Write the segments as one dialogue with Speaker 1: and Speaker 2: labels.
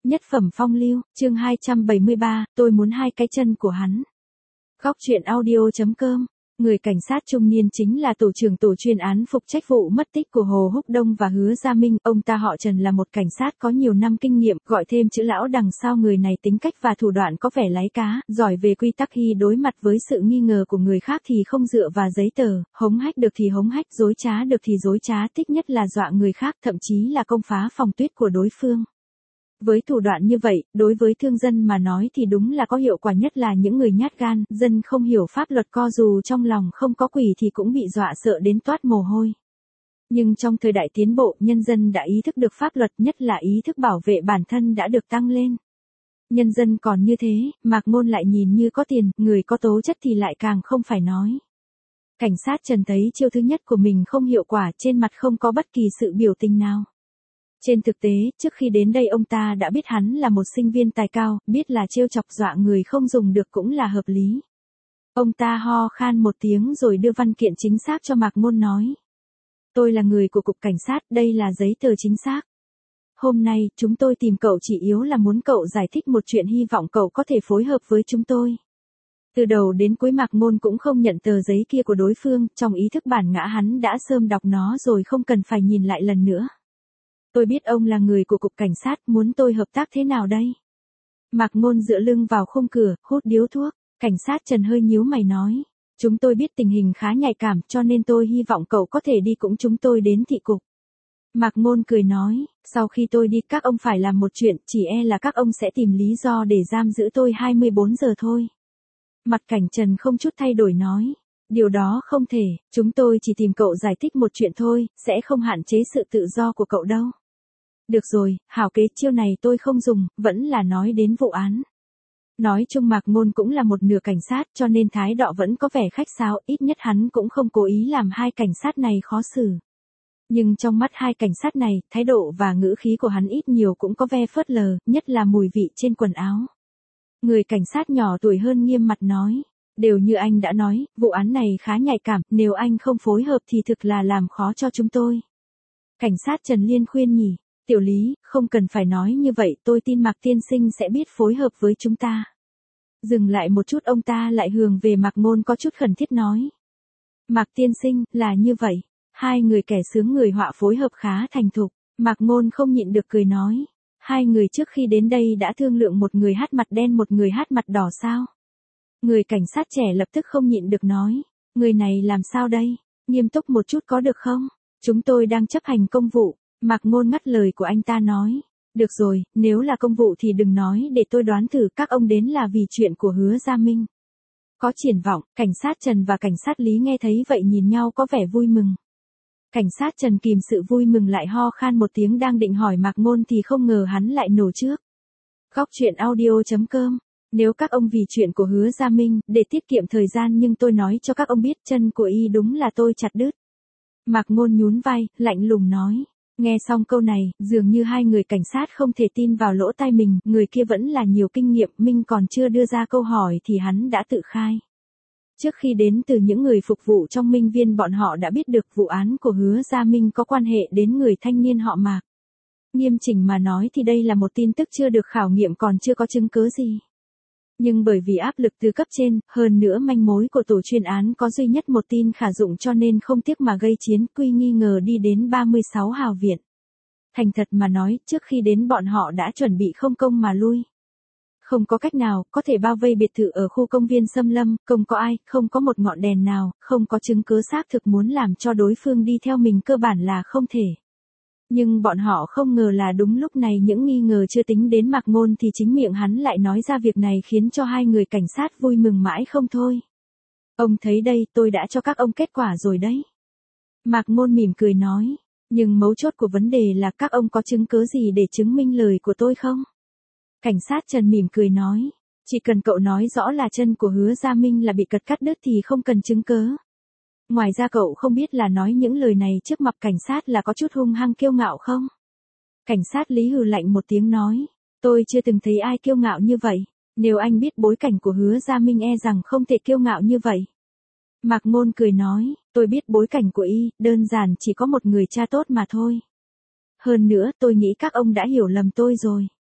Speaker 1: Nhất phẩm phong lưu, chương 273, tôi muốn hai cái chân của hắn. Góc truyện audio.com. Người cảnh sát trung niên chính là tổ trưởng tổ chuyên án phụ trách vụ mất tích của Hồ Húc Đông và Hứa Gia Minh. Ông ta họ Trần là một cảnh sát có nhiều năm kinh nghiệm, gọi thêm chữ lão đằng sau người này tính cách và thủ đoạn có vẻ lái cá, giỏi về quy tắc khi đối mặt với sự nghi ngờ của người khác thì không dựa vào giấy tờ, hống hách được thì hống hách, dối trá được thì dối trá, thích nhất là dọa người khác, thậm chí là công phá phòng tuyết của đối phương. Với thủ đoạn như vậy, đối với thương dân mà nói thì đúng là có hiệu quả nhất là những người nhát gan, dân không hiểu pháp luật co dù trong lòng không có quỷ thì cũng bị dọa sợ đến toát mồ hôi. Nhưng trong thời đại tiến bộ, nhân dân đã ý thức được pháp luật, nhất là ý thức bảo vệ bản thân đã được tăng lên. Nhân dân còn như thế, Mạc Ngôn lại nhìn như có tiền, người có tố chất thì lại càng không phải nói. Cảnh sát Trần thấy chiêu thứ nhất của mình không hiệu quả, trên mặt không có bất kỳ sự biểu tình nào. Trên thực tế, trước khi đến đây ông ta đã biết hắn là một sinh viên tài cao, biết là trêu chọc dọa người không dùng được cũng là hợp lý. Ông ta ho khan một tiếng rồi đưa văn kiện chính xác cho Mạc Ngôn nói. Tôi là người của cục cảnh sát, đây là giấy tờ chính xác. Hôm nay, chúng tôi tìm cậu chỉ yếu là muốn cậu giải thích một chuyện, hy vọng cậu có thể phối hợp với chúng tôi. Từ đầu đến cuối Mạc Ngôn cũng không nhận tờ giấy kia của đối phương, trong ý thức bản ngã hắn đã sớm đọc nó rồi không cần phải nhìn lại lần nữa. Tôi biết ông là người của cục cảnh sát, muốn tôi hợp tác thế nào đây? Mạc Ngôn dựa lưng vào khung cửa, hút điếu thuốc. Cảnh sát Trần hơi nhíu mày nói. Chúng tôi biết tình hình khá nhạy cảm cho nên tôi hy vọng cậu có thể đi cùng chúng tôi đến thị cục. Mạc Ngôn cười nói, sau khi tôi đi các ông phải làm một chuyện, chỉ e là các ông sẽ tìm lý do để giam giữ tôi 24 giờ thôi. Mặt cảnh Trần không chút thay đổi nói. Điều đó không thể, chúng tôi chỉ tìm cậu giải thích một chuyện thôi, sẽ không hạn chế sự tự do của cậu đâu. Được rồi, hảo kế, chiêu này tôi không dùng, vẫn là nói đến vụ án. Nói chung Mạc Ngôn cũng là một nửa cảnh sát cho nên thái độ vẫn có vẻ khách sáo, ít nhất hắn cũng không cố ý làm hai cảnh sát này khó xử. Nhưng trong mắt hai cảnh sát này, thái độ và ngữ khí của hắn ít nhiều cũng có vẻ phớt lờ, nhất là mùi vị trên quần áo. Người cảnh sát nhỏ tuổi hơn nghiêm mặt nói. Đều như anh đã nói, vụ án này khá nhạy cảm, nếu anh không phối hợp thì thực là làm khó cho chúng tôi. Cảnh sát Trần Liên khuyên nhỉ, Tiểu Lý, không cần phải nói như vậy, tôi tin Mạc tiên sinh sẽ biết phối hợp với chúng ta. Dừng lại một chút ông ta lại hướng về Mạc Ngôn có chút khẩn thiết nói. Mạc tiên sinh, là như vậy, hai người kẻ sướng người họa phối hợp khá thành thục, Mạc Ngôn không nhịn được cười nói. Hai người trước khi đến đây đã thương lượng một người hát mặt đen một người hát mặt đỏ sao? Người cảnh sát trẻ lập tức không nhịn được nói, người này làm sao đây, nghiêm túc một chút có được không, chúng tôi đang chấp hành công vụ. Mạc Ngôn ngắt lời của anh ta nói, được rồi, nếu là công vụ thì đừng nói để tôi đoán thử các ông đến là vì chuyện của Hứa Gia Minh. Có triển vọng, cảnh sát Trần và cảnh sát Lý nghe thấy vậy nhìn nhau có vẻ vui mừng. Cảnh sát Trần kìm sự vui mừng lại ho khan một tiếng đang định hỏi Mạc Ngôn thì không ngờ hắn lại nổ trước. Góc truyện audio.com. Nếu các ông vì chuyện của Hứa Gia Minh, để tiết kiệm thời gian nhưng tôi nói cho các ông biết chân của y đúng là tôi chặt đứt. Mạc Ngôn nhún vai, lạnh lùng nói. Nghe xong câu này, dường như hai người cảnh sát không thể tin vào lỗ tai mình, người kia vẫn là nhiều kinh nghiệm, Minh còn chưa đưa ra câu hỏi thì hắn đã tự khai. Trước khi đến từ những người phục vụ trong Minh Viên bọn họ đã biết được vụ án của Hứa Gia Minh có quan hệ đến người thanh niên họ Mạc. Nghiêm chỉnh mà nói thì đây là một tin tức chưa được khảo nghiệm còn chưa có chứng cứ gì. Nhưng bởi vì áp lực từ cấp trên, hơn nữa manh mối của tổ chuyên án có duy nhất một tin khả dụng cho nên không tiếc mà gây chiến, quy nghi ngờ đi đến 36 Hào Viện. Thành thật mà nói, trước khi đến bọn họ đã chuẩn bị không công mà lui. Không có cách nào, có thể bao vây biệt thự ở khu công viên Xâm Lâm, không có ai, không có một ngọn đèn nào, không có chứng cứ xác thực muốn làm cho đối phương đi theo mình cơ bản là không thể. Nhưng bọn họ không ngờ là đúng lúc này những nghi ngờ chưa tính đến Mạc Ngôn thì chính miệng hắn lại nói ra việc này khiến cho hai người cảnh sát vui mừng mãi không thôi. Ông thấy đây, tôi đã cho các ông kết quả rồi đấy. Mạc Ngôn mỉm cười nói, nhưng mấu chốt của vấn đề là các ông có chứng cứ gì để chứng minh lời của tôi không? Cảnh sát Trần mỉm cười nói, chỉ cần cậu nói rõ là chân của Hứa Gia Minh là bị cắt đứt thì không cần chứng cứ. Ngoài ra cậu không biết là nói những lời này trước mặt cảnh sát là có chút hung hăng kiêu ngạo không? Cảnh sát Lý hừ lạnh một tiếng nói, tôi chưa từng thấy ai kiêu ngạo như vậy, nếu anh biết bối cảnh của Hứa Gia Minh e rằng không thể kiêu ngạo như vậy. Mạc Ngôn cười nói, tôi biết bối cảnh của y, đơn giản chỉ có một người cha tốt mà thôi. Hơn nữa tôi nghĩ các ông đã hiểu lầm tôi rồi.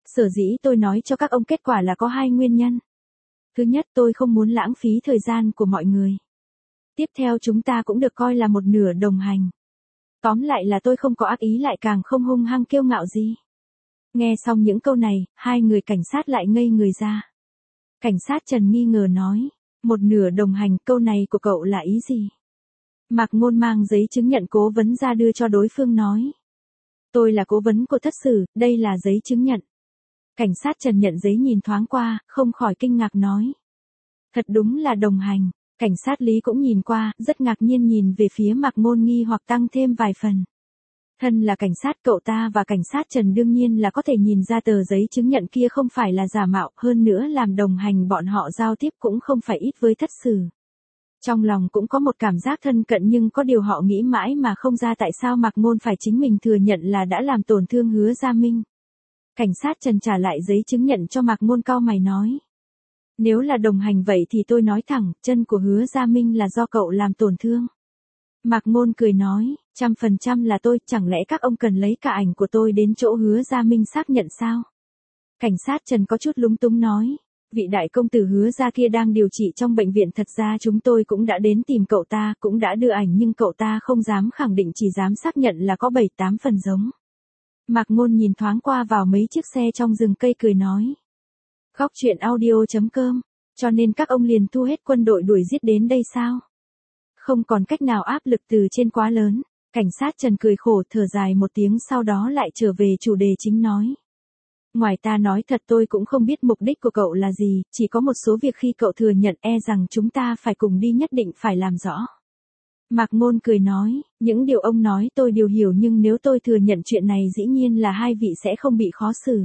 Speaker 1: Sở dĩ tôi nói cho các ông kết quả là có hai nguyên nhân. Thứ nhất, tôi không muốn lãng phí thời gian của mọi người. Tiếp theo, chúng ta cũng được coi là một nửa đồng hành. Tóm lại là tôi không có ác ý, lại càng không hung hăng kiêu ngạo gì. Nghe xong những câu này, hai người cảnh sát lại ngây người ra. Cảnh sát Trần nghi ngờ nói, một nửa đồng hành, câu này của cậu là ý gì? Mạc Ngôn mang giấy chứng nhận cố vấn ra đưa cho đối phương nói. Tôi là cố vấn của Thất Sử, đây là giấy chứng nhận. Cảnh sát Trần nhận giấy nhìn thoáng qua, không khỏi kinh ngạc nói. Thật đúng là đồng hành. Cảnh sát Lý cũng nhìn qua, rất ngạc nhiên nhìn về phía Mạc Ngôn nghi hoặc tăng thêm vài phần. Thân là cảnh sát, cậu ta và cảnh sát Trần đương nhiên là có thể nhìn ra tờ giấy chứng nhận kia không phải là giả mạo, hơn nữa làm đồng hành bọn họ giao tiếp cũng không phải ít với Thất Sử. Trong lòng cũng có một cảm giác thân cận, nhưng có điều họ nghĩ mãi mà không ra tại sao Mạc Ngôn phải chính mình thừa nhận là đã làm tổn thương Hứa Gia Minh. Cảnh sát Trần trả lại giấy chứng nhận cho Mạc Ngôn, cau mày nói. Nếu là đồng hành vậy thì tôi nói thẳng, chân của Hứa Gia Minh là do cậu làm tổn thương. Mạc Ngôn cười nói, 100% là tôi, chẳng lẽ các ông cần lấy cả ảnh của tôi đến chỗ Hứa Gia Minh xác nhận sao? Cảnh sát Trần có chút lúng túng nói, vị đại công tử Hứa Gia kia đang điều trị trong bệnh viện, thật ra chúng tôi cũng đã đến tìm cậu ta, cũng đã đưa ảnh nhưng cậu ta không dám khẳng định, chỉ dám xác nhận là có 7-8 phần giống. Mạc Ngôn nhìn thoáng qua vào mấy chiếc xe trong rừng cây cười nói. Góc truyện audio.com, cho nên các ông liền thu hết quân đội đuổi giết đến đây sao? Không còn cách nào, áp lực từ trên quá lớn. Cảnh sát Trần cười khổ thở dài một tiếng, sau đó lại trở về chủ đề chính nói. Ngoài ta nói thật, tôi cũng không biết mục đích của cậu là gì, chỉ có một số việc khi cậu thừa nhận e rằng chúng ta phải cùng đi, nhất định phải làm rõ. Mạc Ngôn cười nói, những điều ông nói tôi đều hiểu, nhưng nếu tôi thừa nhận chuyện này dĩ nhiên là hai vị sẽ không bị khó xử.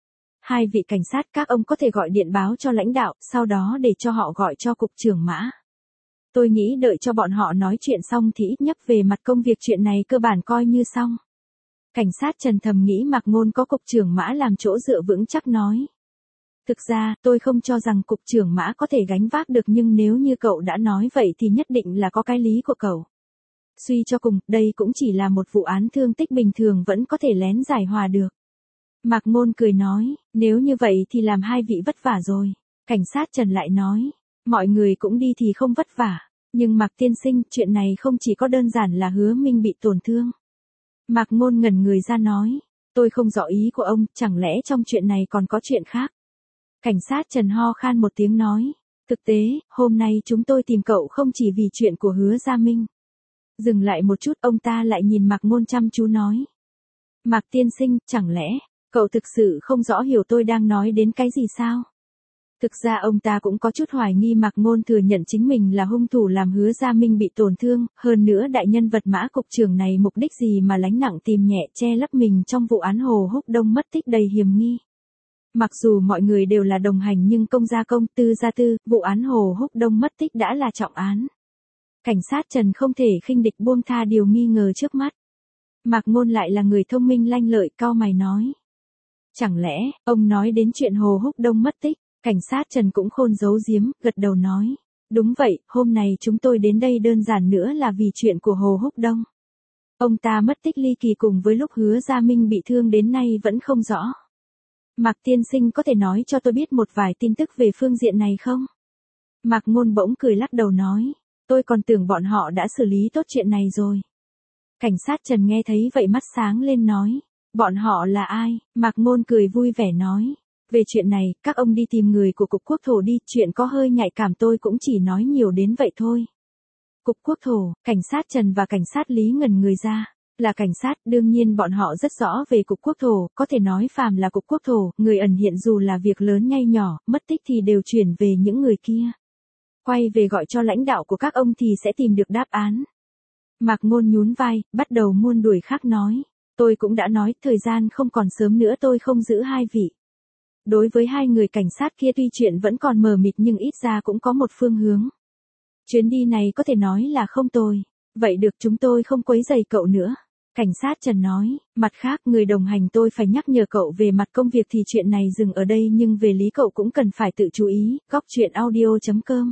Speaker 1: Hai vị cảnh sát, các ông có thể gọi điện báo cho lãnh đạo, sau đó để cho họ gọi cho cục trưởng Mã. Tôi nghĩ đợi cho bọn họ nói chuyện xong thì ít nhất về mặt công việc chuyện này cơ bản coi như xong. Cảnh sát Trần thầm nghĩ Mạc Ngôn có cục trưởng Mã làm chỗ dựa vững chắc nói. Thực ra, tôi không cho rằng cục trưởng Mã có thể gánh vác được, nhưng nếu như cậu đã nói vậy thì nhất định là có cái lý của cậu. Suy cho cùng, đây cũng chỉ là một vụ án thương tích bình thường, vẫn có thể lén giải hòa được. Mạc Ngôn cười nói, nếu như vậy thì làm hai vị vất vả rồi. Cảnh sát Trần lại nói, mọi người cũng đi thì không vất vả. Nhưng Mạc tiên sinh, chuyện này không chỉ có đơn giản là Hứa Minh bị tổn thương. Mạc Ngôn ngẩn người ra nói, tôi không rõ ý của ông, chẳng lẽ trong chuyện này còn có chuyện khác? Cảnh sát Trần ho khan một tiếng nói, thực tế, hôm nay chúng tôi tìm cậu không chỉ vì chuyện của Hứa Gia Minh. Dừng lại một chút, ông ta lại nhìn Mạc Ngôn chăm chú nói. Mạc tiên sinh, chẳng lẽ, cậu thực sự không rõ hiểu tôi đang nói đến cái gì sao? Thực ra ông ta cũng có chút hoài nghi Mạc Ngôn thừa nhận chính mình là hung thủ làm Hứa Gia Minh bị tổn thương, hơn nữa đại nhân vật Mã cục trưởng này mục đích gì mà lánh nặng tìm nhẹ che lấp mình trong vụ án Hồ Húc Đông mất tích đầy hiểm nghi. Mặc dù mọi người đều là đồng hành nhưng công gia công, tư gia tư, vụ án Hồ Húc Đông mất tích đã là trọng án. Cảnh sát Trần không thể khinh địch buông tha điều nghi ngờ trước mắt. Mạc Ngôn lại là người thông minh lanh lợi, cau mày nói. Chẳng lẽ, ông nói đến chuyện Hồ Húc Đông mất tích? Cảnh sát Trần cũng khôn giấu giếm, gật đầu nói. Đúng vậy, hôm nay chúng tôi đến đây đơn giản nữa là vì chuyện của Hồ Húc Đông. Ông ta mất tích ly kỳ cùng với lúc Hứa Gia Minh bị thương đến nay vẫn không rõ. Mạc tiên sinh có thể nói cho tôi biết một vài tin tức về phương diện này không? Mạc Ngôn bỗng cười lắc đầu nói. Tôi còn tưởng bọn họ đã xử lý tốt chuyện này rồi. Cảnh sát Trần nghe thấy vậy mắt sáng lên nói. Bọn họ là ai? Mạc Ngôn cười vui vẻ nói. Về chuyện này, các ông đi tìm người của Cục Quốc thổ đi, chuyện có hơi nhạy cảm tôi cũng chỉ nói nhiều đến vậy thôi. Cục Quốc thổ, cảnh sát Trần và cảnh sát Lý ngẩn người ra. Là cảnh sát, đương nhiên bọn họ rất rõ về Cục Quốc thổ, có thể nói phàm là Cục Quốc thổ, người ẩn hiện dù là việc lớn hay nhỏ, mất tích thì đều chuyển về những người kia. Quay về gọi cho lãnh đạo của các ông thì sẽ tìm được đáp án. Mạc Ngôn nhún vai, bắt đầu muôn đuổi khác nói. Tôi cũng đã nói, thời gian không còn sớm nữa, tôi không giữ hai vị. Đối với hai người cảnh sát kia tuy chuyện vẫn còn mờ mịt nhưng ít ra cũng có một phương hướng. Chuyến đi này có thể nói là không tồi. Vậy được, chúng tôi không quấy rầy cậu nữa. Cảnh sát Trần nói, mặt khác người đồng hành tôi phải nhắc nhở cậu về mặt công việc thì chuyện này dừng ở đây, nhưng về lý cậu cũng cần phải tự chú ý. Góc truyện audio.com.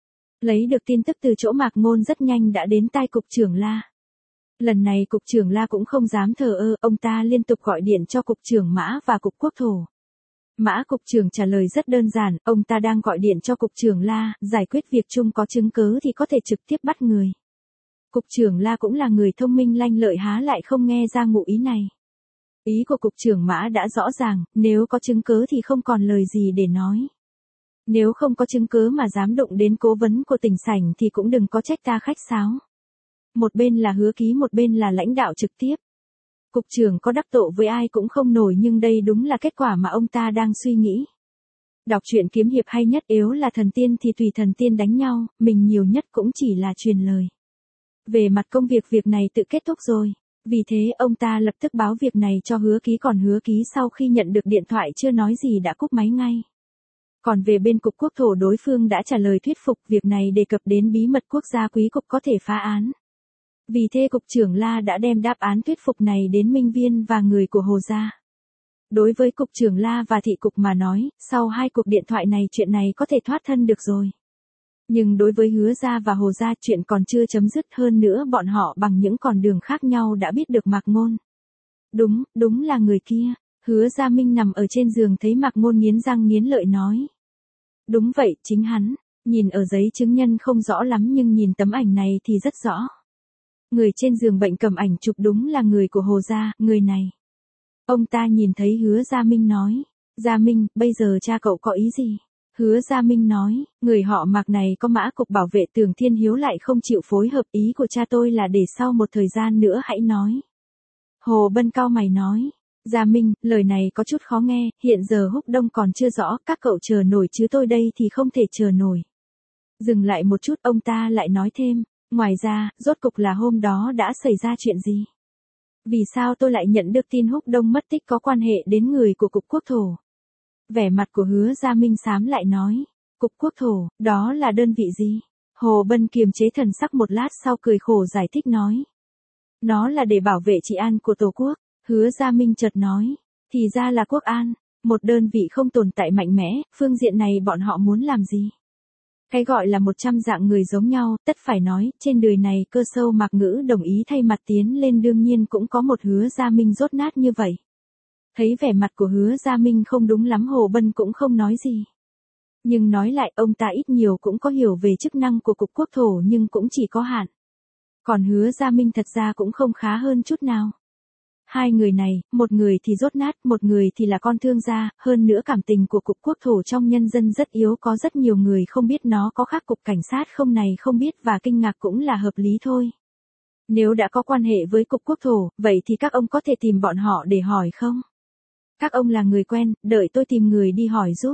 Speaker 1: Lấy được tin tức từ chỗ Mạc Ngôn rất nhanh đã đến tai cục trưởng La. Lần này cục trưởng La cũng không dám thờ ơ, ông ta liên tục gọi điện cho cục trưởng Mã và Cục Quốc thổ. Mã cục trưởng trả lời rất đơn giản, ông ta đang gọi điện cho cục trưởng La, giải quyết việc chung có chứng cứ thì có thể trực tiếp bắt người. Cục trưởng La cũng là người thông minh lanh lợi há lại không nghe ra ngụ ý này. Ý của cục trưởng Mã đã rõ ràng, nếu có chứng cứ thì không còn lời gì để nói. Nếu không có chứng cứ mà dám đụng đến cố vấn của tỉnh sảnh thì cũng đừng có trách ta khách sáo. Một bên là Hứa Ký, một bên là lãnh đạo trực tiếp. Cục trưởng có đắc tội với ai cũng không nổi, nhưng đây đúng là kết quả mà ông ta đang suy nghĩ. Đọc truyện kiếm hiệp hay nhất, yếu là thần tiên thì tùy thần tiên đánh nhau, mình nhiều nhất cũng chỉ là truyền lời. Về mặt công việc, việc này tự kết thúc rồi. Vì thế ông ta lập tức báo việc này cho Hứa Ký, còn Hứa Ký sau khi nhận được điện thoại chưa nói gì đã cúp máy ngay. Còn về bên cục quốc thổ, đối phương đã trả lời thuyết phục, việc này đề cập đến bí mật quốc gia, quý cục có thể phá án. Vì thế cục trưởng La đã đem đáp án thuyết phục này đến Minh Viên và người của Hồ gia. Đối với cục trưởng La và thị cục mà nói, sau 2 cuộc điện thoại này chuyện này có thể thoát thân được rồi. Nhưng đối với Hứa gia và Hồ gia chuyện còn chưa chấm dứt, hơn nữa bọn họ bằng những con đường khác nhau đã biết được Mạc Ngôn. Đúng là người kia. Hứa Gia Minh nằm ở trên giường thấy Mạc Ngôn nghiến răng nghiến lợi nói. Đúng vậy, chính hắn. Nhìn ở giấy chứng nhân không rõ lắm nhưng nhìn tấm ảnh này thì rất rõ. Người trên giường bệnh cầm ảnh chụp đúng là người của Hồ gia, người này. Ông ta nhìn thấy Hứa Gia Minh nói. Gia Minh, bây giờ cha cậu có ý gì? Hứa Gia Minh nói, người họ Mạc này có Mã cục bảo vệ Tưởng Thiên Hiếu lại không chịu phối hợp, ý của cha tôi là để sau một thời gian nữa hãy nói. Hồ Bân cau mày nói. Gia Minh, lời này có chút khó nghe, hiện giờ Húc Đông còn chưa rõ, các cậu chờ nổi chứ tôi đây thì không thể chờ nổi. Dừng lại một chút, ông ta lại nói thêm, ngoài ra, rốt cục là hôm đó đã xảy ra chuyện gì? Vì sao tôi lại nhận được tin Húc Đông mất tích có quan hệ đến người của cục quốc thổ? Vẻ mặt của Hứa Gia Minh xám lại nói, cục quốc thổ, đó là đơn vị gì? Hồ Bân kiềm chế thần sắc một lát sau cười khổ giải thích nói. Nó là để bảo vệ trị an của Tổ quốc. Hứa Gia Minh chợt nói, thì ra là quốc an, một đơn vị không tồn tại mạnh mẽ, phương diện này bọn họ muốn làm gì? Cái gọi là 100 dạng người giống nhau, tất phải nói, trên đời này Cơ Sâu Mạc Ngữ đồng ý thay mặt tiến lên, đương nhiên cũng có một Hứa Gia Minh dốt nát như vậy. Thấy vẻ mặt của Hứa Gia Minh không đúng lắm, Hồ Bân cũng không nói gì. Nhưng nói lại, ông ta ít nhiều cũng có hiểu về chức năng của cục quốc thổ nhưng cũng chỉ có hạn. Còn Hứa Gia Minh thật ra cũng không khá hơn chút nào. Hai người này, một người thì dốt nát, một người thì là con thương gia, hơn nữa cảm tình của cục quốc thổ trong nhân dân rất yếu, có rất nhiều người không biết nó có khác cục cảnh sát không này không biết, và kinh ngạc cũng là hợp lý thôi. Nếu đã có quan hệ với cục quốc thổ, vậy thì các ông có thể tìm bọn họ để hỏi không? Các ông là người quen, đợi tôi tìm người đi hỏi giúp.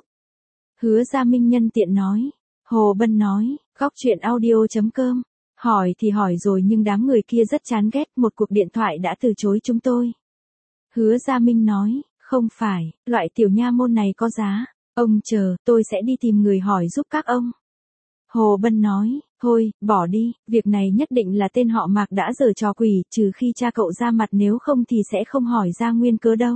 Speaker 1: Hứa Gia Minh nhân tiện nói. Hồ Bân nói, góc truyện audio.com. Hỏi thì hỏi rồi nhưng đám người kia rất chán ghét, một cuộc điện thoại đã từ chối chúng tôi. Hứa Gia Minh nói, không phải, loại tiểu nha môn này có giá. Ông chờ, tôi sẽ đi tìm người hỏi giúp các ông. Hồ Bân nói, thôi, bỏ đi, việc này nhất định là tên họ Mạc đã giở trò quỷ, trừ khi cha cậu ra mặt, nếu không thì sẽ không hỏi ra nguyên cớ đâu.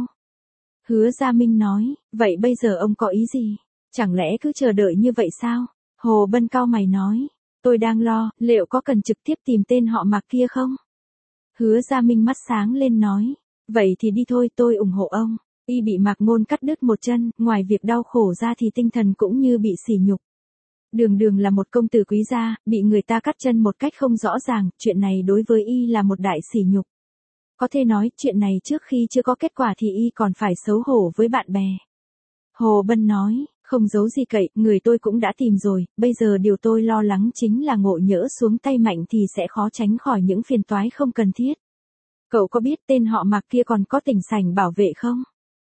Speaker 1: Hứa Gia Minh nói, vậy bây giờ ông có ý gì? Chẳng lẽ cứ chờ đợi như vậy sao? Hồ Bân cau mày nói, tôi đang lo, liệu có cần trực tiếp tìm tên họ Mạc kia không? Hứa Gia Minh mắt sáng lên nói, vậy thì đi thôi, tôi ủng hộ ông. Y bị Mạc Ngôn cắt đứt một chân, ngoài việc đau khổ ra thì tinh thần cũng như bị sỉ nhục. Đường Đường là một công tử quý gia, bị người ta cắt chân một cách không rõ ràng, chuyện này đối với Y là một đại sỉ nhục. Có thể nói, chuyện này trước khi chưa có kết quả thì Y còn phải xấu hổ với bạn bè. Hồ Bân nói, không giấu gì cậy, người tôi cũng đã tìm rồi, bây giờ điều tôi lo lắng chính là ngộ nhỡ xuống tay mạnh thì sẽ khó tránh khỏi những phiền toái không cần thiết. Cậu có biết tên họ Mạc kia còn có tỉnh sảnh bảo vệ không?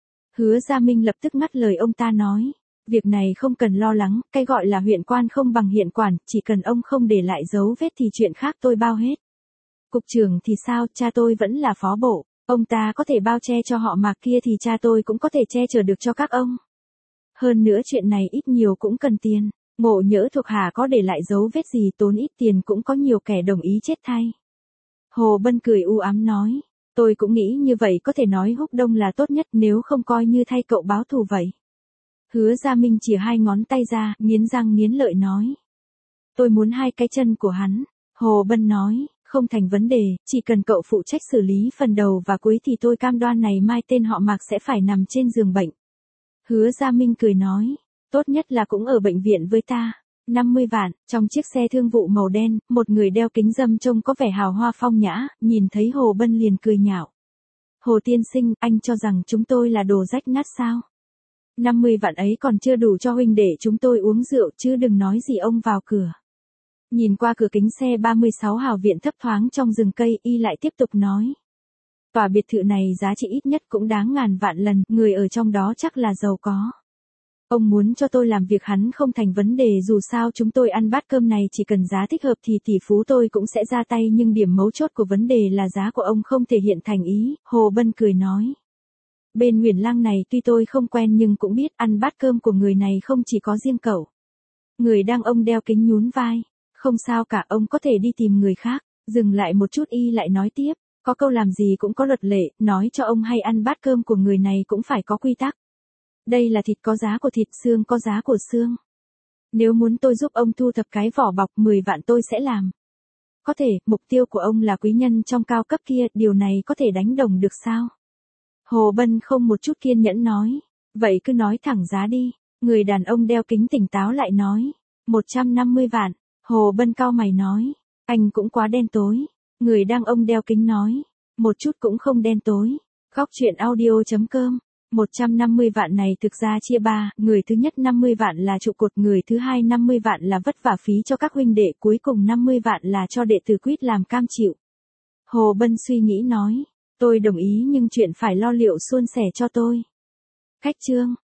Speaker 1: Hứa Gia Minh lập tức ngắt lời ông ta nói, việc này không cần lo lắng, cái gọi là huyện quan không bằng hiện quản, chỉ cần ông không để lại dấu vết thì chuyện khác tôi bao hết. Cục trưởng thì sao, cha tôi vẫn là phó bộ, ông ta có thể bao che cho họ Mạc kia thì cha tôi cũng có thể che chở được cho các ông. Hơn nữa chuyện này ít nhiều cũng cần tiền, ngộ nhỡ thuộc hạ có để lại dấu vết gì tốn ít tiền cũng có nhiều kẻ đồng ý chết thay. Hồ Bân cười u ám nói, tôi cũng nghĩ như vậy, có thể nói Húc Đông là tốt nhất, nếu không coi như thay cậu báo thù vậy. Hứa Gia Minh chìa hai ngón tay ra, nghiến răng nghiến lợi nói. Tôi muốn hai cái chân của hắn. Hồ Bân nói, không thành vấn đề, chỉ cần cậu phụ trách xử lý phần đầu và cuối thì tôi cam đoan này mai tên họ Mạc sẽ phải nằm trên giường bệnh. Hứa Gia Minh cười nói, tốt nhất là cũng ở bệnh viện với ta. 50 vạn, trong chiếc xe thương vụ màu đen, một người đeo kính râm trông có vẻ hào hoa phong nhã, nhìn thấy Hồ Bân liền cười nhạo. Hồ tiên sinh, anh cho rằng chúng tôi là đồ rách nát sao? 50 vạn ấy còn chưa đủ cho huynh để chúng tôi uống rượu chứ đừng nói gì ông vào cửa. Nhìn qua cửa kính xe 36 hào viện thấp thoáng trong rừng cây, y lại tiếp tục nói. Tòa biệt thự này giá trị ít nhất cũng đáng ngàn vạn lần, người ở trong đó chắc là giàu có. Ông muốn cho tôi làm việc hắn không thành vấn đề, dù sao chúng tôi ăn bát cơm này chỉ cần giá thích hợp thì tỷ phú tôi cũng sẽ ra tay, nhưng điểm mấu chốt của vấn đề là giá của ông không thể hiện thành ý. Hồ Bân cười nói. Bên Huyền Lang này tuy tôi không quen nhưng cũng biết ăn bát cơm của người này không chỉ có riêng cậu. Người đang ông đeo kính nhún vai. Không sao cả, ông có thể đi tìm người khác. Dừng lại một chút y lại nói tiếp. Có câu làm gì cũng có luật lệ, nói cho ông hay ăn bát cơm của người này cũng phải có quy tắc. Đây là thịt có giá của thịt, xương có giá của xương. Nếu muốn tôi giúp ông thu thập cái vỏ bọc 10 vạn tôi sẽ làm. Có thể, mục tiêu của ông là quý nhân trong cao cấp kia, điều này có thể đánh đồng được sao? Hồ Bân không một chút kiên nhẫn nói. Vậy cứ nói thẳng giá đi. Người đàn ông đeo kính tỉnh táo lại nói. 150 vạn. Hồ Bân cau mày nói. Anh cũng quá đen tối. Người đang ông đeo kính nói. Một chút cũng không đen tối. Góc truyện audio.com 150 vạn này thực ra chia 3, người thứ nhất 50 vạn là trụ cột, người thứ hai 50 vạn là vất vả phí cho các huynh đệ, cuối cùng 50 vạn là cho đệ tử Quýt làm cam chịu. Hồ Bân suy nghĩ nói, tôi đồng ý nhưng chuyện phải lo liệu suôn sẻ cho tôi. Khách trương,